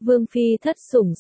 Vương phi thất sủng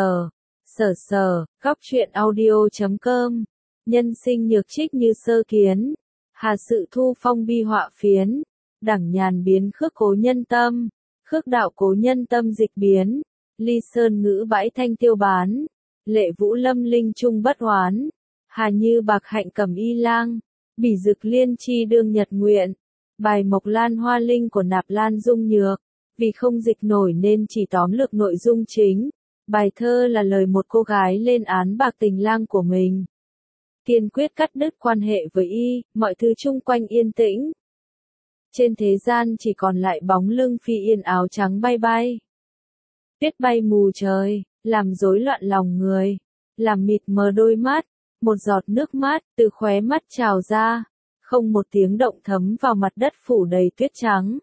sở sở, góc truyện audio.com, nhân sinh nhược trích như sơ kiến, hà sự thu phong bi họa phiến, đẳng nhàn biến khước cố nhân tâm, khước đạo cố nhân tâm dịch biến, ly sơn ngữ bãi thanh tiêu bán, lệ vũ lâm linh trung bất hoán, hà như bạc hạnh cầm y lang, bỉ dực liên chi đương nhật nguyện, bài mộc lan hoa linh của nạp lan dung nhược, vì không dịch nổi nên chỉ tóm lược nội dung chính. Bài thơ là lời một cô gái lên án bạc tình lang của mình. Kiên quyết cắt đứt quan hệ với y, mọi thứ chung quanh yên tĩnh. Trên thế gian chỉ còn lại bóng lưng phi yên áo trắng bay bay. Tuyết bay mù trời, làm rối loạn lòng người, làm mịt mờ đôi mắt, một giọt nước mắt từ khóe mắt trào ra, không một tiếng động thấm vào mặt đất phủ đầy tuyết trắng.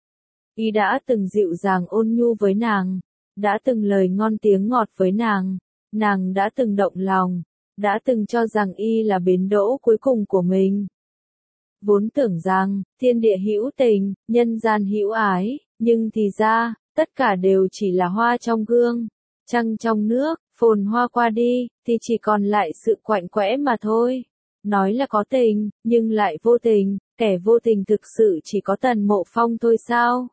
Y đã từng dịu dàng ôn nhu với nàng, đã từng lời ngon tiếng ngọt với nàng đã từng động lòng, đã từng cho rằng y là bến đỗ cuối cùng của mình. Vốn tưởng rằng, thiên địa hữu tình, nhân gian hữu ái, nhưng thì ra, tất cả đều chỉ là hoa trong gương, trăng trong nước, phồn hoa qua đi, thì chỉ còn lại sự quạnh quẽ mà thôi. Nói là có tình, nhưng lại vô tình, kẻ vô tình thực sự chỉ có Tần Mộ Phong thôi sao?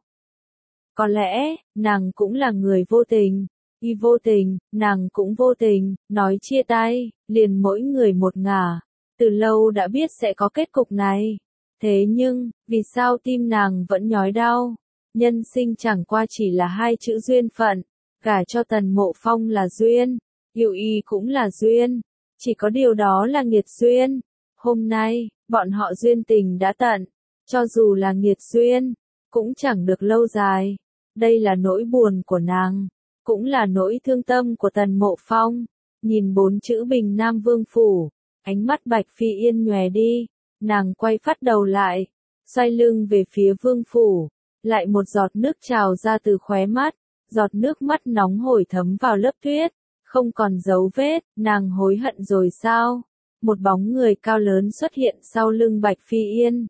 Có lẽ, nàng cũng là người vô tình, y vô tình, nàng cũng vô tình, nói chia tay, liền mỗi người một ngả, từ lâu đã biết sẽ có kết cục này. Thế nhưng, vì sao tim nàng vẫn nhói đau? Nhân sinh chẳng qua chỉ là hai chữ duyên phận, gả cho Tần Mộ Phong là duyên, yêu y cũng là duyên, chỉ có điều đó là nghiệt duyên. Hôm nay, bọn họ duyên tình đã tận, cho dù là nghiệt duyên, cũng chẳng được lâu dài. Đây là nỗi buồn của nàng, cũng là nỗi thương tâm của Tần Mộ Phong. Nhìn bốn chữ Bình Nam Vương Phủ, ánh mắt Bạch Phi Yên nhòe đi, nàng quay phát đầu lại, xoay lưng về phía Vương Phủ, lại một giọt nước trào ra từ khóe mắt, giọt nước mắt nóng hổi thấm vào lớp tuyết, không còn dấu vết, nàng hối hận rồi sao? Một bóng người cao lớn xuất hiện sau lưng Bạch Phi Yên.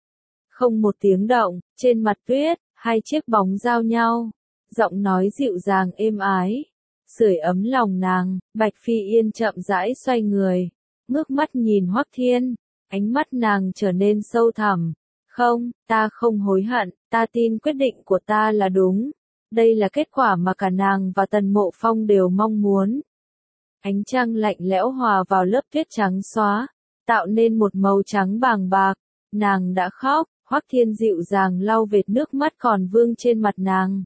Không một tiếng động, trên mặt tuyết, hai chiếc bóng giao nhau, giọng nói dịu dàng êm ái, sưởi ấm lòng nàng. Bạch Phi Yên chậm rãi xoay người, ngước mắt nhìn Hoắc Thiên, ánh mắt nàng trở nên sâu thẳm. Không, ta không hối hận, ta tin quyết định của ta là đúng. Đây là kết quả mà cả nàng và Tần Mộ Phong đều mong muốn. Ánh trăng lạnh lẽo hòa vào lớp tuyết trắng xóa, tạo nên một màu trắng bàng bạc. Nàng đã khóc. Hoắc Thiên dịu dàng lau vệt nước mắt còn vương trên mặt nàng.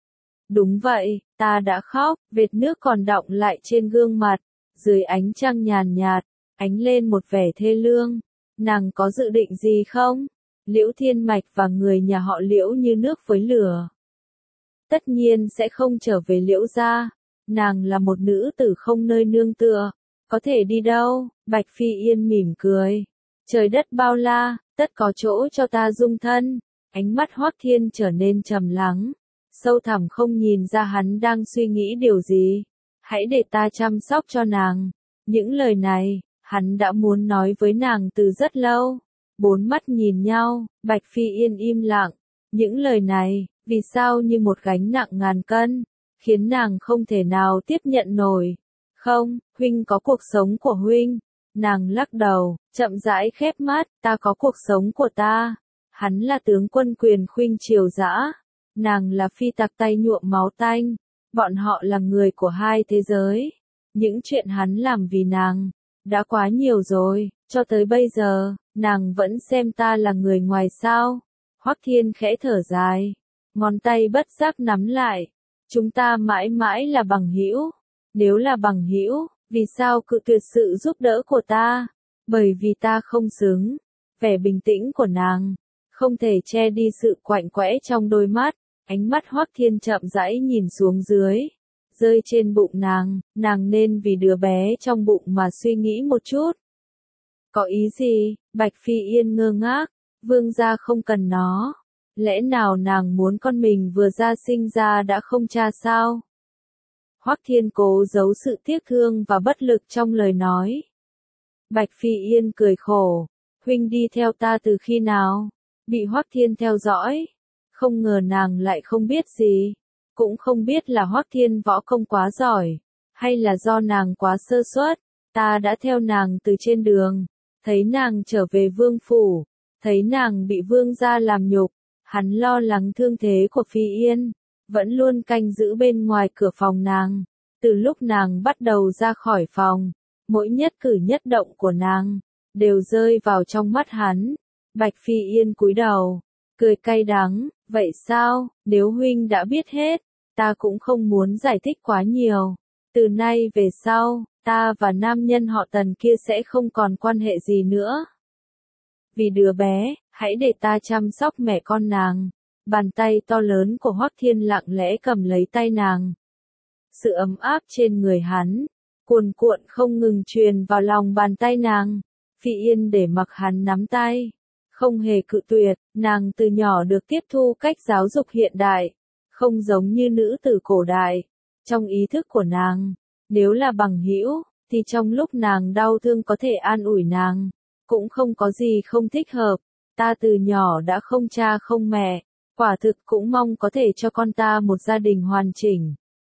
Đúng vậy, ta đã khóc, vệt nước còn đọng lại trên gương mặt, dưới ánh trăng nhàn nhạt, ánh lên một vẻ thê lương. Nàng có dự định gì không? Liễu Thiên Mạch và người nhà họ Liễu như nước với lửa. Tất nhiên sẽ không trở về Liễu gia. Nàng là một nữ tử không nơi nương tựa, có thể đi đâu? Bạch Phi Yên mỉm cười. Trời đất bao la, tất có chỗ cho ta dung thân. Ánh mắt Hoắc Thiên trở nên trầm lắng, sâu thẳm không nhìn ra hắn đang suy nghĩ điều gì. Hãy để ta chăm sóc cho nàng. Những lời này, hắn đã muốn nói với nàng từ rất lâu. Bốn mắt nhìn nhau, Bạch Phi Yên im lặng. Những lời này, vì sao như một gánh nặng ngàn cân, khiến nàng không thể nào tiếp nhận nổi. Không, huynh có cuộc sống của huynh. Nàng lắc đầu, chậm rãi khép mắt, ta có cuộc sống của ta. Hắn là tướng quân quyền khuynh triều dã, nàng là phi tặc tay nhuộm máu tanh. Bọn họ là người của hai thế giới. Những chuyện hắn làm vì nàng, đã quá nhiều rồi, cho tới bây giờ, nàng vẫn xem ta là người ngoài sao. Hoắc Thiên khẽ thở dài, ngón tay bất giác nắm lại. Chúng ta mãi mãi là bằng hữu. Nếu là bằng hữu, vì sao cự tuyệt sự giúp đỡ của ta? Bởi vì ta không xứng. Vẻ bình tĩnh của nàng không thể che đi sự quạnh quẽ trong đôi mắt. Ánh mắt Hoắc Thiên chậm rãi nhìn xuống dưới, rơi trên bụng nàng nên vì đứa bé trong bụng mà suy nghĩ một chút. Có ý gì? Bạch Phi Yên ngơ ngác. Vương gia không cần nó. Lẽ nào nàng muốn con mình vừa ra sinh ra đã không cha sao? Hoắc Thiên cố giấu sự tiếc thương và bất lực trong lời nói. Bạch Phi Yên cười khổ. Huynh đi theo ta từ khi nào? Bị Hoắc Thiên theo dõi. Không ngờ nàng lại không biết gì. Cũng không biết là Hoắc Thiên võ công quá giỏi, hay là do nàng quá sơ suất. Ta đã theo nàng từ trên đường, thấy nàng trở về vương phủ, thấy nàng bị vương gia làm nhục, hắn lo lắng thương thế của Phi Yên, vẫn luôn canh giữ bên ngoài cửa phòng nàng. Từ lúc nàng bắt đầu ra khỏi phòng, mỗi nhất cử nhất động của nàng đều rơi vào trong mắt hắn. Bạch Phi Yên cúi đầu, cười cay đắng, vậy sao, nếu huynh đã biết hết, ta cũng không muốn giải thích quá nhiều. Từ nay về sau, ta và nam nhân họ Tần kia sẽ không còn quan hệ gì nữa. Vì đứa bé, hãy để ta chăm sóc mẹ con nàng. Bàn tay to lớn của Hoắc Thiên lặng lẽ cầm lấy tay nàng. Sự ấm áp trên người hắn, cuồn cuộn không ngừng truyền vào lòng bàn tay nàng. Phi Yên để mặc hắn nắm tay, không hề cự tuyệt. Nàng từ nhỏ được tiếp thu cách giáo dục hiện đại, không giống như nữ tử cổ đại. Trong ý thức của nàng, nếu là bằng hữu, thì trong lúc nàng đau thương có thể an ủi nàng, cũng không có gì không thích hợp. Ta từ nhỏ đã không cha không mẹ, quả thực cũng mong có thể cho con ta một gia đình hoàn chỉnh.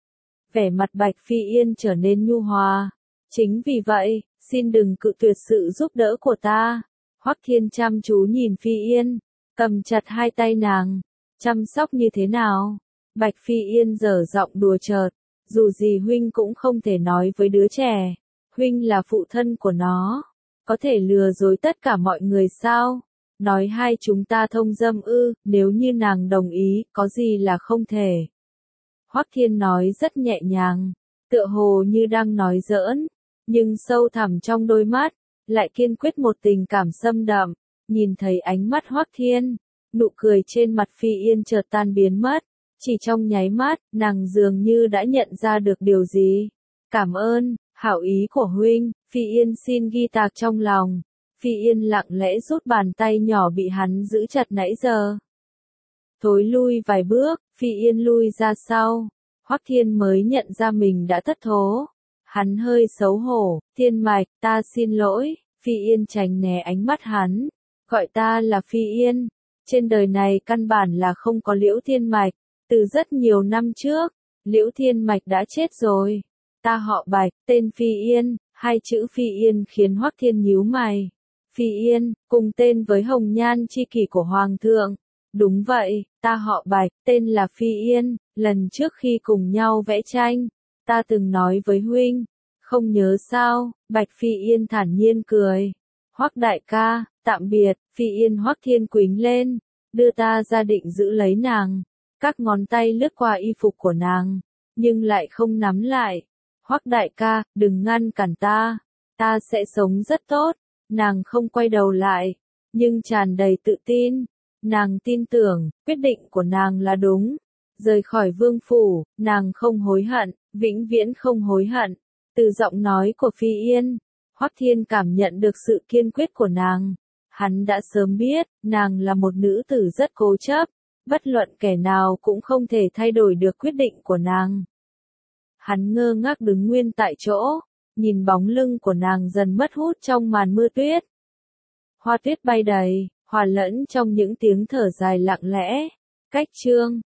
Vẻ mặt Bạch Phi Yên trở nên nhu hòa. Chính vì vậy, xin đừng cự tuyệt sự giúp đỡ của ta. Hoắc Thiên chăm chú nhìn Phi Yên, cầm chặt hai tay nàng, chăm sóc như thế nào? Bạch Phi Yên dở giọng đùa chợt, dù gì huynh cũng không thể nói với đứa trẻ, huynh là phụ thân của nó, có thể lừa dối tất cả mọi người sao? Nói hai chúng ta thông dâm ư? Nếu như nàng đồng ý, có gì là không thể? Hoắc Thiên nói rất nhẹ nhàng, tựa hồ như đang nói giỡn, nhưng sâu thẳm trong đôi mắt lại kiên quyết một tình cảm xâm đậm. Nhìn thấy ánh mắt Hoắc Thiên, nụ cười trên mặt Phi Yên chợt tan biến mất. Chỉ trong nháy mắt, nàng dường như đã nhận ra được điều gì. Cảm ơn, hảo ý của huynh. Phi Yên xin ghi tạc trong lòng. Phi Yên lặng lẽ rút bàn tay nhỏ bị hắn giữ chặt nãy giờ. Thối lui vài bước, Phi Yên lui ra sau. Hoắc Thiên mới nhận ra mình đã thất thố. Hắn hơi xấu hổ, Thiên Mạch, ta xin lỗi. Phi Yên tránh né ánh mắt hắn. Gọi ta là Phi Yên. Trên đời này căn bản là không có Liễu Thiên Mạch. Từ rất nhiều năm trước, Liễu Thiên Mạch đã chết rồi. Ta họ Bạch, tên Phi Yên. Hai chữ Phi Yên khiến Hoắc Thiên nhíu mày. Phi Yên, cùng tên với Hồng Nhan chi kỷ của Hoàng thượng. Đúng vậy, ta họ Bạch, tên là Phi Yên. Lần trước khi cùng nhau vẽ tranh, ta từng nói với huynh, không nhớ sao? Bạch Phi Yên thản nhiên cười. Hoắc đại ca, tạm biệt. Phi Yên. Hoắc Thiên quýnh lên, đưa ta ra định giữ lấy nàng. Các ngón tay lướt qua y phục của nàng, nhưng lại không nắm lại. Hoắc đại ca, đừng ngăn cản ta. Ta sẽ sống rất tốt. Nàng không quay đầu lại, nhưng tràn đầy tự tin. Nàng tin tưởng, quyết định của nàng là đúng. Rời khỏi vương phủ, nàng không hối hận, vĩnh viễn không hối hận. Từ giọng nói của Phi Yên, Hoắc Thiên cảm nhận được sự kiên quyết của nàng. Hắn đã sớm biết, nàng là một nữ tử rất cố chấp. Bất luận kẻ nào cũng không thể thay đổi được quyết định của nàng. Hắn ngơ ngác đứng nguyên tại chỗ, nhìn bóng lưng của nàng dần mất hút trong màn mưa tuyết. Hoa tuyết bay đầy, hòa lẫn trong những tiếng thở dài lặng lẽ. Cách chương